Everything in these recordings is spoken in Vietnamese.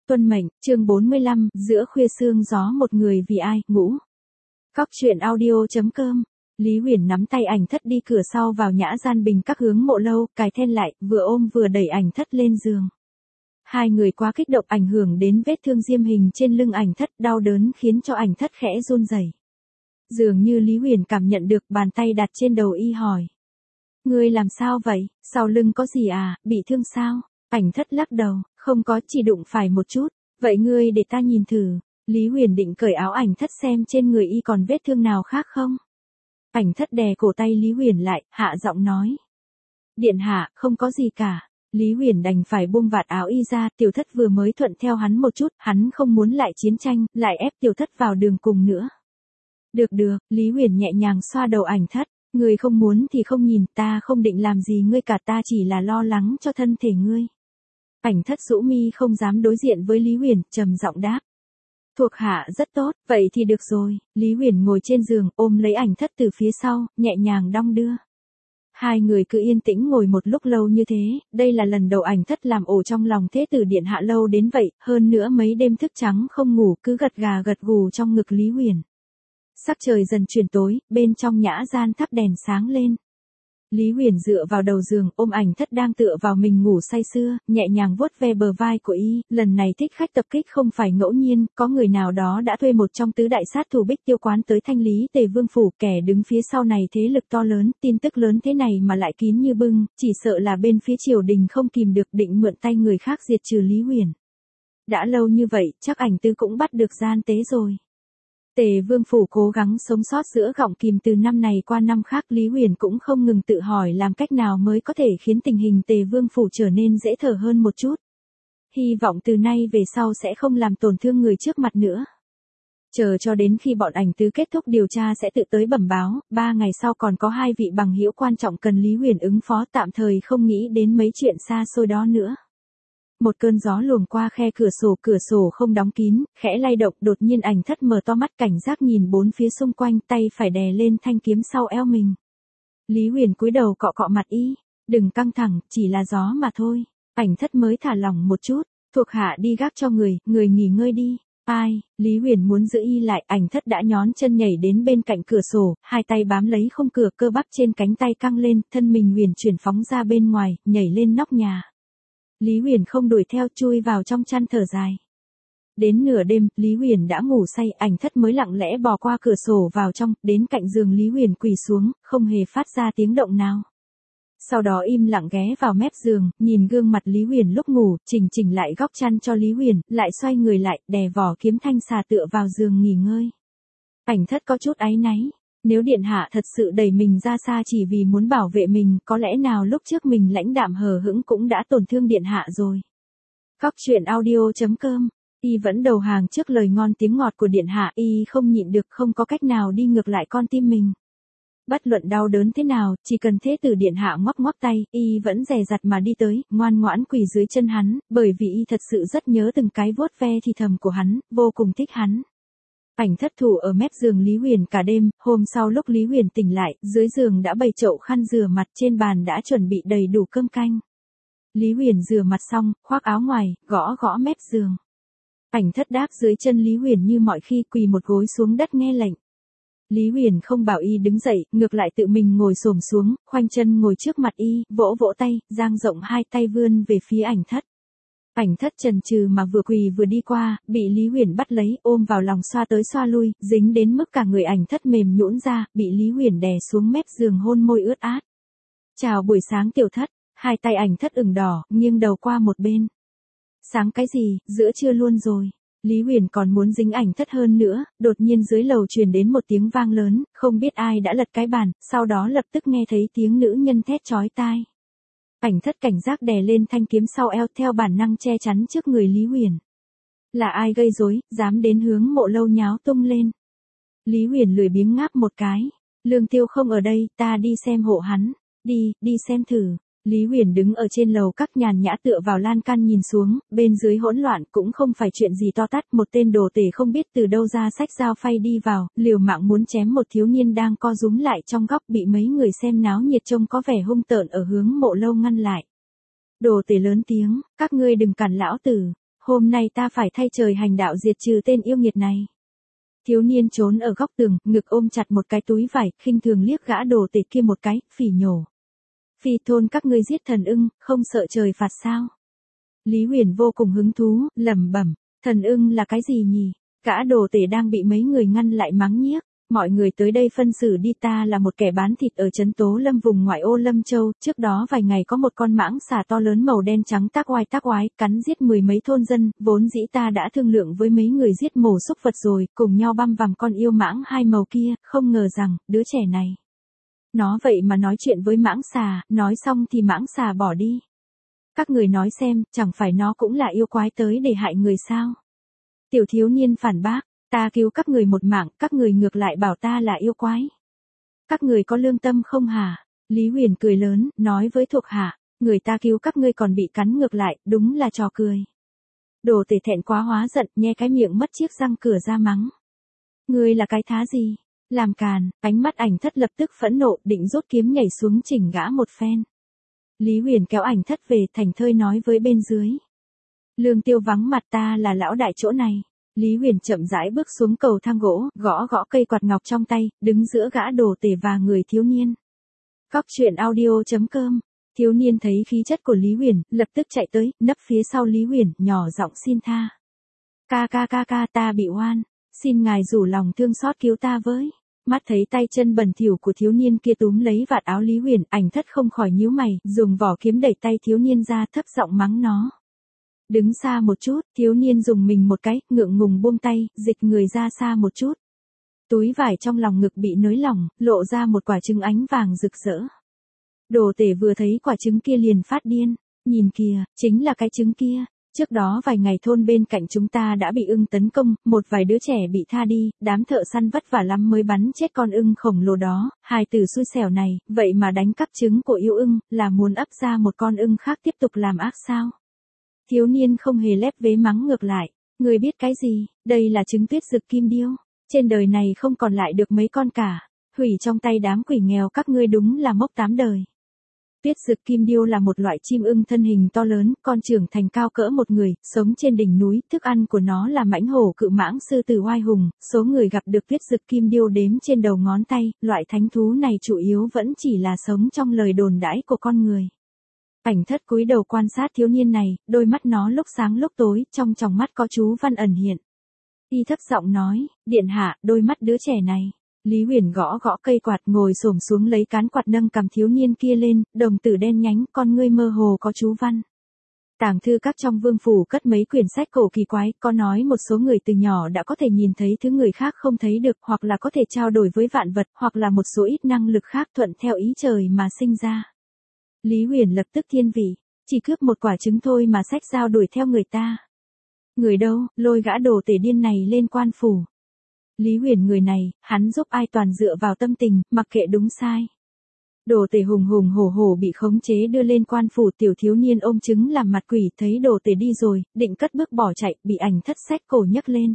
Tuân mệnh, chương 45, giữa khuya sương gió một người vì ai, ngủ. Cóc truyện audio.com. Lý Huyền nắm tay ảnh thất đi cửa sau vào nhã gian bình các hướng mộ lâu, cài then lại, vừa ôm vừa đẩy ảnh thất lên giường. Hai người quá kích động ảnh hưởng đến vết thương diêm hình trên lưng ảnh thất, đau đớn khiến cho ảnh thất khẽ run rẩy. Dường như Lý Huyền cảm nhận được, bàn tay đặt trên đầu y hỏi. Ngươi làm sao vậy, sau lưng có gì à, bị thương sao? Ảnh thất lắc đầu, không có, chỉ đụng phải một chút. Vậy ngươi để ta nhìn thử. Lý Huyền định cởi áo ảnh thất xem trên người y còn vết thương nào khác không. Ảnh thất đè cổ tay Lý Huyền lại, hạ giọng nói. Điện hạ, không có gì cả. Lý Huyền đành phải buông vạt áo y ra, tiểu thất vừa mới thuận theo hắn một chút, hắn không muốn lại chiến tranh, lại ép tiểu thất vào đường cùng nữa. Được, Lý Huyền nhẹ nhàng xoa đầu ảnh thất. Ngươi không muốn thì không nhìn, ta không định làm gì ngươi cả, ta chỉ là lo lắng cho thân thể ngươi. Ảnh thất rũ mi không dám đối diện với Lý Huyền, trầm giọng đáp. Thuộc hạ rất tốt, vậy thì được rồi. Lý Huyền ngồi trên giường, ôm lấy ảnh thất từ phía sau, nhẹ nhàng đong đưa. Hai người cứ yên tĩnh ngồi một lúc lâu như thế, đây là lần đầu ảnh thất làm ổ trong lòng thế tử điện hạ lâu đến vậy, hơn nữa mấy đêm thức trắng không ngủ, cứ gật gà gật gù trong ngực Lý Huyền. Sắc trời dần chuyển tối, bên trong nhã gian thắp đèn sáng lên. Lý Huyền dựa vào đầu giường, ôm ảnh thất đang tựa vào mình ngủ say sưa, nhẹ nhàng vuốt ve bờ vai của y, lần này thích khách tập kích không phải ngẫu nhiên, có người nào đó đã thuê một trong tứ đại sát thủ Bích Tiêu quán tới thanh lý Tề Vương phủ, kẻ đứng phía sau này thế lực to lớn, tin tức lớn thế này mà lại kín như bưng, chỉ sợ là bên phía triều đình không kìm được định mượn tay người khác diệt trừ Lý Huyền. Đã lâu như vậy, chắc ảnh tứ cũng bắt được gian tế rồi. Tề Vương phủ cố gắng sống sót giữa gọng kìm từ năm này qua năm khác, Lý Huyền cũng không ngừng tự hỏi làm cách nào mới có thể khiến tình hình Tề Vương phủ trở nên dễ thở hơn một chút. Hy vọng từ nay về sau sẽ không làm tổn thương người trước mặt nữa. Chờ cho đến khi bọn ảnh tứ kết thúc điều tra sẽ tự tới bẩm báo, 3 ngày sau còn có 2 vị bằng hữu quan trọng cần Lý Huyền ứng phó, tạm thời không nghĩ đến mấy chuyện xa xôi đó nữa. Một cơn gió luồng qua khe cửa sổ không đóng kín, khẽ lay động, đột nhiên ảnh thất mở to mắt cảnh giác nhìn bốn phía xung quanh, tay phải đè lên thanh kiếm sau eo mình. Lý Huyền cúi đầu cọ cọ mặt y, đừng căng thẳng, chỉ là gió mà thôi. Ảnh thất mới thả lỏng một chút, thuộc hạ đi gác cho người nghỉ ngơi đi. Ai, Lý Huyền muốn giữ y lại, ảnh thất đã nhón chân nhảy đến bên cạnh cửa sổ, hai tay bám lấy khung cửa, cơ bắp trên cánh tay căng lên, thân mình huyền chuyển phóng ra bên ngoài, nhảy lên nóc nhà. Lý Huyền không đuổi theo, chui vào trong chăn thở dài. Đến nửa đêm, Lý Huyền đã ngủ say, ảnh thất mới lặng lẽ bò qua cửa sổ vào trong, đến cạnh giường Lý Huyền quỳ xuống, không hề phát ra tiếng động nào. Sau đó im lặng ghé vào mép giường, nhìn gương mặt Lý Huyền lúc ngủ, chỉnh lại góc chăn cho Lý Huyền, lại xoay người lại, đè vỏ kiếm thanh xà tựa vào giường nghỉ ngơi. Ảnh thất có chút áy náy. Nếu điện hạ thật sự đẩy mình ra xa chỉ vì muốn bảo vệ mình, có lẽ nào lúc trước mình lãnh đạm hờ hững cũng đã tổn thương điện hạ rồi. Cóc truyện audio.com. Y vẫn đầu hàng trước lời ngon tiếng ngọt của điện hạ, y không nhịn được, không có cách nào đi ngược lại con tim mình. Bất luận đau đớn thế nào, chỉ cần thế tử điện hạ ngoắc tay, y vẫn dè dặt mà đi tới, ngoan ngoãn quỳ dưới chân hắn, bởi vì y thật sự rất nhớ từng cái vuốt ve thì thầm của hắn, vô cùng thích hắn. Ảnh thất thủ ở mép giường Lý Huyền cả đêm, hôm sau lúc Lý Huyền tỉnh lại, dưới giường đã bày chậu khăn rửa mặt, trên bàn đã chuẩn bị đầy đủ cơm canh. Lý Huyền rửa mặt xong, khoác áo ngoài, gõ mép giường. Ảnh thất đáp dưới chân Lý Huyền như mọi khi, quỳ một gối xuống đất nghe lệnh. Lý Huyền không bảo y đứng dậy, ngược lại tự mình ngồi xổm xuống, khoanh chân ngồi trước mặt y, vỗ tay, dang rộng hai tay vươn về phía ảnh thất. Ảnh thất chần chừ mà vừa quỳ vừa đi qua, bị Lý Huyền bắt lấy, ôm vào lòng xoa tới xoa lui, dính đến mức cả người ảnh thất mềm nhũn ra, bị Lý Huyền đè xuống mép giường hôn môi ướt át. Chào buổi sáng tiểu thất, hai tay ảnh thất ửng đỏ, nghiêng đầu qua một bên. Sáng cái gì, giữa trưa luôn rồi. Lý Huyền còn muốn dính ảnh thất hơn nữa, đột nhiên dưới lầu truyền đến một tiếng vang lớn, không biết ai đã lật cái bàn, sau đó lập tức nghe thấy tiếng nữ nhân thét chói tai. Ảnh thất cảnh giác đè lên thanh kiếm sau eo, theo bản năng che chắn trước người Lý Huyền. Là ai gây rối, dám đến hướng mộ lâu nháo tung lên. Lý Huyền lười biếng ngáp một cái. Lương Tiêu không ở đây, ta đi xem hộ hắn. Đi xem thử. Lý Huyền đứng ở trên lầu các nhàn nhã tựa vào lan can nhìn xuống, bên dưới hỗn loạn, cũng không phải chuyện gì to tát, một tên đồ tể không biết từ đâu ra xách dao phay đi vào, liều mạng muốn chém một thiếu niên đang co rúm lại trong góc, bị mấy người xem náo nhiệt trông có vẻ hung tợn ở hướng mộ lâu ngăn lại. Đồ tể lớn tiếng, các ngươi đừng cản lão tử. hôm nay ta phải thay trời hành đạo diệt trừ tên yêu nghiệt này. Thiếu niên trốn ở góc tường, ngực ôm chặt một cái túi vải, khinh thường liếc gã đồ tể kia một cái, phỉ nhổ. Phi thôn các ngươi giết thần ưng, không sợ trời phạt sao? Lý Huyền vô cùng hứng thú, lẩm bẩm, thần ưng là cái gì nhỉ? Gã đồ tể đang bị mấy người ngăn lại mắng nhiếc. Mọi người tới đây phân xử đi, ta là một kẻ bán thịt ở trấn Tố Lâm vùng ngoại ô Lâm Châu, trước đó vài ngày có một con mãng xà to lớn màu đen trắng tác oai cắn giết mười mấy thôn dân, vốn dĩ ta đã thương lượng với mấy người giết mổ xúc vật rồi, cùng nhau băm vằm con yêu mãng hai màu kia, không ngờ rằng, đứa trẻ này. Nó vậy mà nói chuyện với mãng xà, nói xong thì mãng xà bỏ đi. Các người nói xem, chẳng phải nó cũng là yêu quái tới để hại người sao? Tiểu thiếu niên phản bác. Ta cứu các người một mạng, các người ngược lại bảo ta là yêu quái. Các người có lương tâm không hả? Lý Huyền cười lớn, nói với thuộc hạ, người ta cứu các ngươi còn bị cắn ngược lại, đúng là trò cười. Đồ tể thẹn quá hóa giận, nhe cái miệng mất chiếc răng cửa ra mắng. Ngươi là cái thá gì? Làm càn, ánh mắt Ảnh Thất lập tức phẫn nộ, định rút kiếm nhảy xuống chỉnh gã một phen. Lý Huyền kéo Ảnh Thất về, thành thơi nói với bên dưới. Lương Tiêu vắng mặt, ta là lão đại chỗ này. Lý Huyền chậm rãi bước xuống cầu thang gỗ, gõ cây quạt ngọc trong tay, đứng giữa gã đồ tể và người thiếu niên. Cóc truyện audio.com. Thiếu niên thấy khí chất của Lý Huyền, lập tức chạy tới, nấp phía sau Lý Huyền, nhỏ giọng xin tha. Ca, ta bị oan, xin ngài rủ lòng thương xót cứu ta với. Mắt thấy tay chân bẩn thỉu của thiếu niên kia túm lấy vạt áo Lý Huyền, Ảnh Thất không khỏi nhíu mày, dùng vỏ kiếm đẩy tay thiếu niên ra, thấp giọng mắng nó. Đứng xa một chút, thiếu niên dùng mình một cái, ngượng ngùng buông tay, dịch người ra xa một chút. Túi vải trong lòng ngực bị nới lỏng, lộ ra một quả trứng ánh vàng rực rỡ. Đồ tể vừa thấy quả trứng kia liền phát điên, nhìn kìa, chính là cái trứng kia. Trước đó vài ngày thôn bên cạnh chúng ta đã bị ưng tấn công, một vài đứa trẻ bị tha đi, đám thợ săn vất vả lắm mới bắn chết con ưng khổng lồ đó, hài tử xui xẻo này, vậy mà đánh cắp trứng của yêu ưng, là muốn ấp ra một con ưng khác tiếp tục làm ác sao? Thiếu niên không hề lép vế mắng ngược lại, người biết cái gì, đây là trứng tuyết dực kim điêu, trên đời này không còn lại được mấy con cả, hủy trong tay đám quỷ nghèo các ngươi đúng là mốc 8 đời. Tuyết dực kim điêu là một loại chim ưng thân hình to lớn, con trưởng thành cao cỡ một người, sống trên đỉnh núi, thức ăn của nó là mãnh hổ cự mãng sư tử oai hùng, số người gặp được tuyết dực kim điêu đếm trên đầu ngón tay, loại thánh thú này chủ yếu vẫn chỉ là sống trong lời đồn đãi của con người. Ảnh Thất cúi đầu quan sát thiếu niên này, đôi mắt nó lúc sáng lúc tối, trong tròng mắt có chú văn ẩn hiện. Y thấp giọng nói, điện hạ, đôi mắt đứa trẻ này. Lý Huyền gõ cây quạt, ngồi xổm xuống lấy cán quạt nâng cầm thiếu niên kia lên, đồng tử đen nhánh, con ngươi mơ hồ có chú văn. Tàng thư các trong vương phủ cất mấy quyển sách cổ kỳ quái, có nói một số người từ nhỏ đã có thể nhìn thấy thứ người khác không thấy được, hoặc là có thể trao đổi với vạn vật, hoặc là một số ít năng lực khác thuận theo ý trời mà sinh ra. Lý Huyền lập tức thiên vị, chỉ cướp một quả trứng thôi mà sách dao đuổi theo người ta. Người đâu, lôi gã đồ tể điên này lên quan phủ. Lý Huyền người này, hắn giúp ai toàn dựa vào tâm tình, mặc kệ đúng sai. Đồ tể hùng hổ bị khống chế đưa lên quan phủ, tiểu thiếu niên ôm trứng làm mặt quỷ, thấy đồ tể đi rồi, định cất bước bỏ chạy, bị Ảnh Thất xách cổ nhấc lên.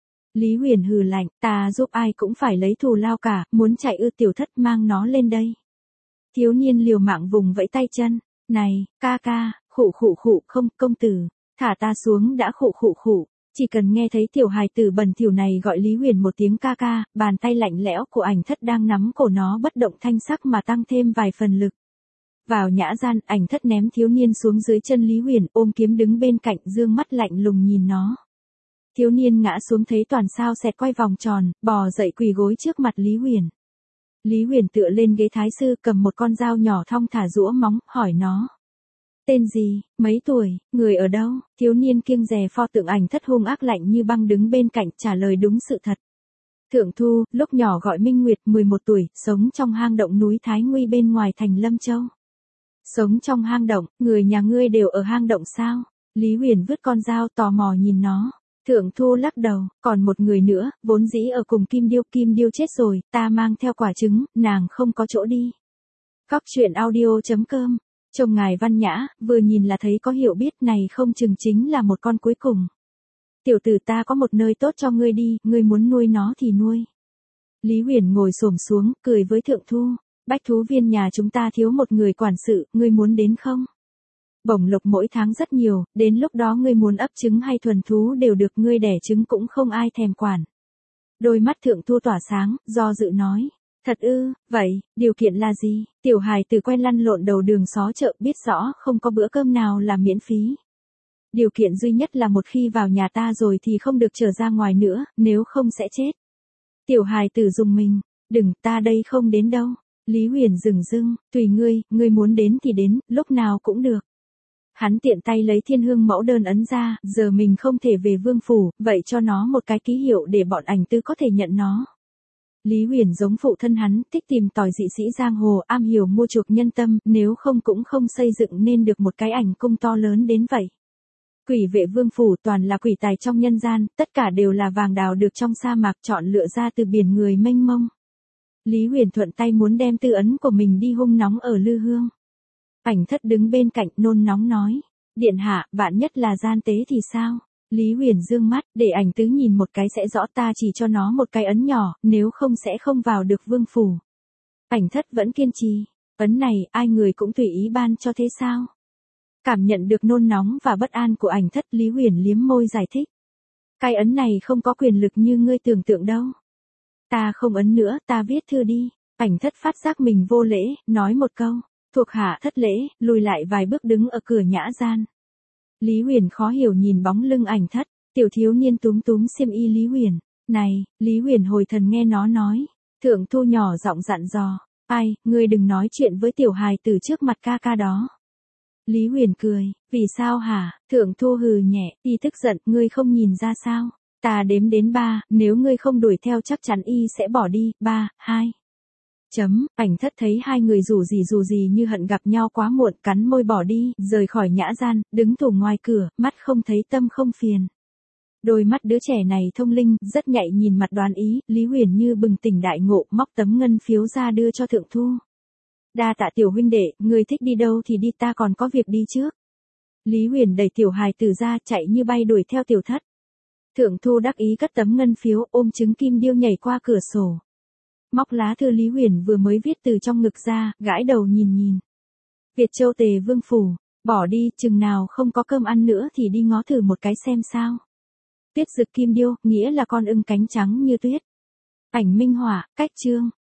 Lý Huyền hừ lạnh, ta giúp ai cũng phải lấy thù lao cả, muốn chạy ư? Tiểu Thất mang nó lên đây. Thiếu niên liều mạng vùng vẫy tay chân, này, ca, khụ, không, công tử, thả ta xuống đã, khụ. Chỉ cần nghe thấy tiểu hài tử bẩn thỉu này gọi Lý Huyền một tiếng ca, bàn tay lạnh lẽo của Ảnh Thất đang nắm cổ nó bất động thanh sắc mà tăng thêm vài phần lực. Vào nhã gian, Ảnh Thất ném thiếu niên xuống dưới chân Lý Huyền, ôm kiếm đứng bên cạnh, dương mắt lạnh lùng nhìn nó. Thiếu niên ngã xuống thấy toàn sao xẹt quay vòng tròn, bò dậy quỳ gối trước mặt Lý Huyền. Lý Huyền tựa lên ghế thái sư, cầm một con dao nhỏ thong thả giũa móng, hỏi nó. Tên gì, mấy tuổi, người ở đâu? Thiếu niên kiêng dè pho tượng Ảnh Thất hung ác lạnh như băng đứng bên cạnh, trả lời đúng sự thật. Thượng Thu, lúc nhỏ gọi Minh Nguyệt, 11 tuổi, sống trong hang động núi Thái Nguy bên ngoài thành Lâm Châu. Sống trong hang động, người nhà ngươi đều ở hang động sao? Lý Huyền vứt con dao tò mò nhìn nó. Thượng Thu lắc đầu, còn một người nữa, vốn dĩ ở cùng Kim Điêu chết rồi, ta mang theo quả trứng, nàng không có chỗ đi. Cóc truyện audio.com. Trông ngài văn nhã, vừa nhìn là thấy có hiểu biết, này không chừng chính là một con cuối cùng. Tiểu tử, ta có một nơi tốt cho ngươi đi, ngươi muốn nuôi nó thì nuôi. Lý Huyền ngồi xổm xuống, cười với Thượng Thu. Bách thú viên nhà chúng ta thiếu một người quản sự, ngươi muốn đến không? Bổng lộc mỗi tháng rất nhiều, đến lúc đó ngươi muốn ấp trứng hay thuần thú đều được, ngươi đẻ trứng cũng không ai thèm quản. Đôi mắt Thượng Thu tỏa sáng, do dự nói. Thật ư, vậy, điều kiện là gì? Tiểu hài tử quen lăn lộn đầu đường xó chợ, biết rõ không có bữa cơm nào là miễn phí. Điều kiện duy nhất là một khi vào nhà ta rồi thì không được trở ra ngoài nữa, nếu không sẽ chết. Tiểu hài tử dùng mình, đừng, ta đây không đến đâu. Lý Huyền dừng dưng, tùy ngươi muốn đến thì đến, lúc nào cũng được. Hắn tiện tay lấy Thiên Hương mẫu đơn ấn ra, giờ mình không thể về vương phủ, vậy cho nó một cái ký hiệu để bọn ảnh tư có thể nhận nó. Lý Huyền giống phụ thân hắn, thích tìm tòi dị sĩ giang hồ, am hiểu mua chuộc nhân tâm, nếu không cũng không xây dựng nên được một cái ảnh cung to lớn đến vậy. Quỷ vệ vương phủ toàn là quỷ tài trong nhân gian, tất cả đều là vàng đào được trong sa mạc chọn lựa ra từ biển người mênh mông. Lý Huyền thuận tay muốn đem tư ấn của mình đi hung nóng ở Lư Hương. Ảnh thất đứng bên cạnh nôn nóng nói. Điện hạ, vạn nhất là gian tế thì sao? Lý Huyền dương mắt, để ảnh tứ nhìn một cái sẽ rõ, ta chỉ cho nó một cái ấn nhỏ, nếu không sẽ không vào được vương phủ. Ảnh thất vẫn kiên trì. Ấn này, ai người cũng tùy ý ban cho thế sao? Cảm nhận được nôn nóng và bất an của ảnh thất, Lý Huyền liếm môi giải thích. Cái ấn này không có quyền lực như ngươi tưởng tượng đâu. Ta không ấn nữa, ta viết thư đi. Ảnh thất phát giác mình vô lễ, nói một câu. Thuộc hạ thất lễ, lùi lại vài bước đứng ở cửa nhã gian. Lý Huyền khó hiểu nhìn bóng lưng ảnh thất, tiểu thiếu niên túm túm xiêm y Lý Huyền. Này, Lý Huyền hồi thần nghe nó nói. Thượng Thu nhỏ giọng dặn dò. Ai, ngươi đừng nói chuyện với tiểu hài từ trước mặt ca ca đó. Lý Huyền cười, vì sao hả? Thượng Thu hừ nhẹ, y tức giận, ngươi không nhìn ra sao? Ta đếm đến 3, nếu ngươi không đuổi theo chắc chắn y sẽ bỏ đi, 3, 2. Ảnh thất thấy hai người dù gì như hận gặp nhau quá muộn, cắn môi bỏ đi, rời khỏi nhã gian, đứng tù ngoài cửa, mắt không thấy tâm không phiền. Đôi mắt đứa trẻ này thông linh, rất nhạy nhìn mặt đoán ý, Lý Huyền như bừng tỉnh đại ngộ, móc tấm ngân phiếu ra đưa cho Thượng Thu. Đa tạ tiểu huynh đệ, người thích đi đâu thì đi, ta còn có việc đi trước. Lý Huyền đẩy tiểu hài tử ra, chạy như bay đuổi theo tiểu thất. Thượng Thu đắc ý cất tấm ngân phiếu, ôm trứng kim điêu nhảy qua cửa sổ. Móc lá thư Lý Huyền vừa mới viết từ trong ngực ra, gãi đầu nhìn. Việt Châu Tề Vương Phủ, bỏ đi, chừng nào không có cơm ăn nữa thì đi ngó thử một cái xem sao. Tuyết Dực Kim Điêu, nghĩa là con ưng cánh trắng như tuyết. Ảnh minh họa, cách chương.